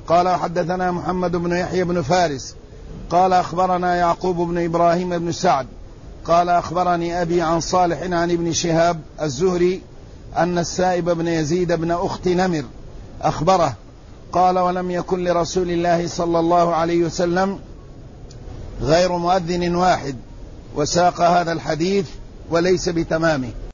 قال حدثنا محمد بن يحيى بن فارس قال أخبرنا يعقوب بن إبراهيم بن سعد قال أخبرني أبي عن صالح عن ابن شهاب الزهري أن السائب بن يزيد بن أخت نمر أخبره قال ولم يكن لرسول الله صلى الله عليه وسلم غير مؤذن واحد، وساق هذا الحديث وليس بتمامه.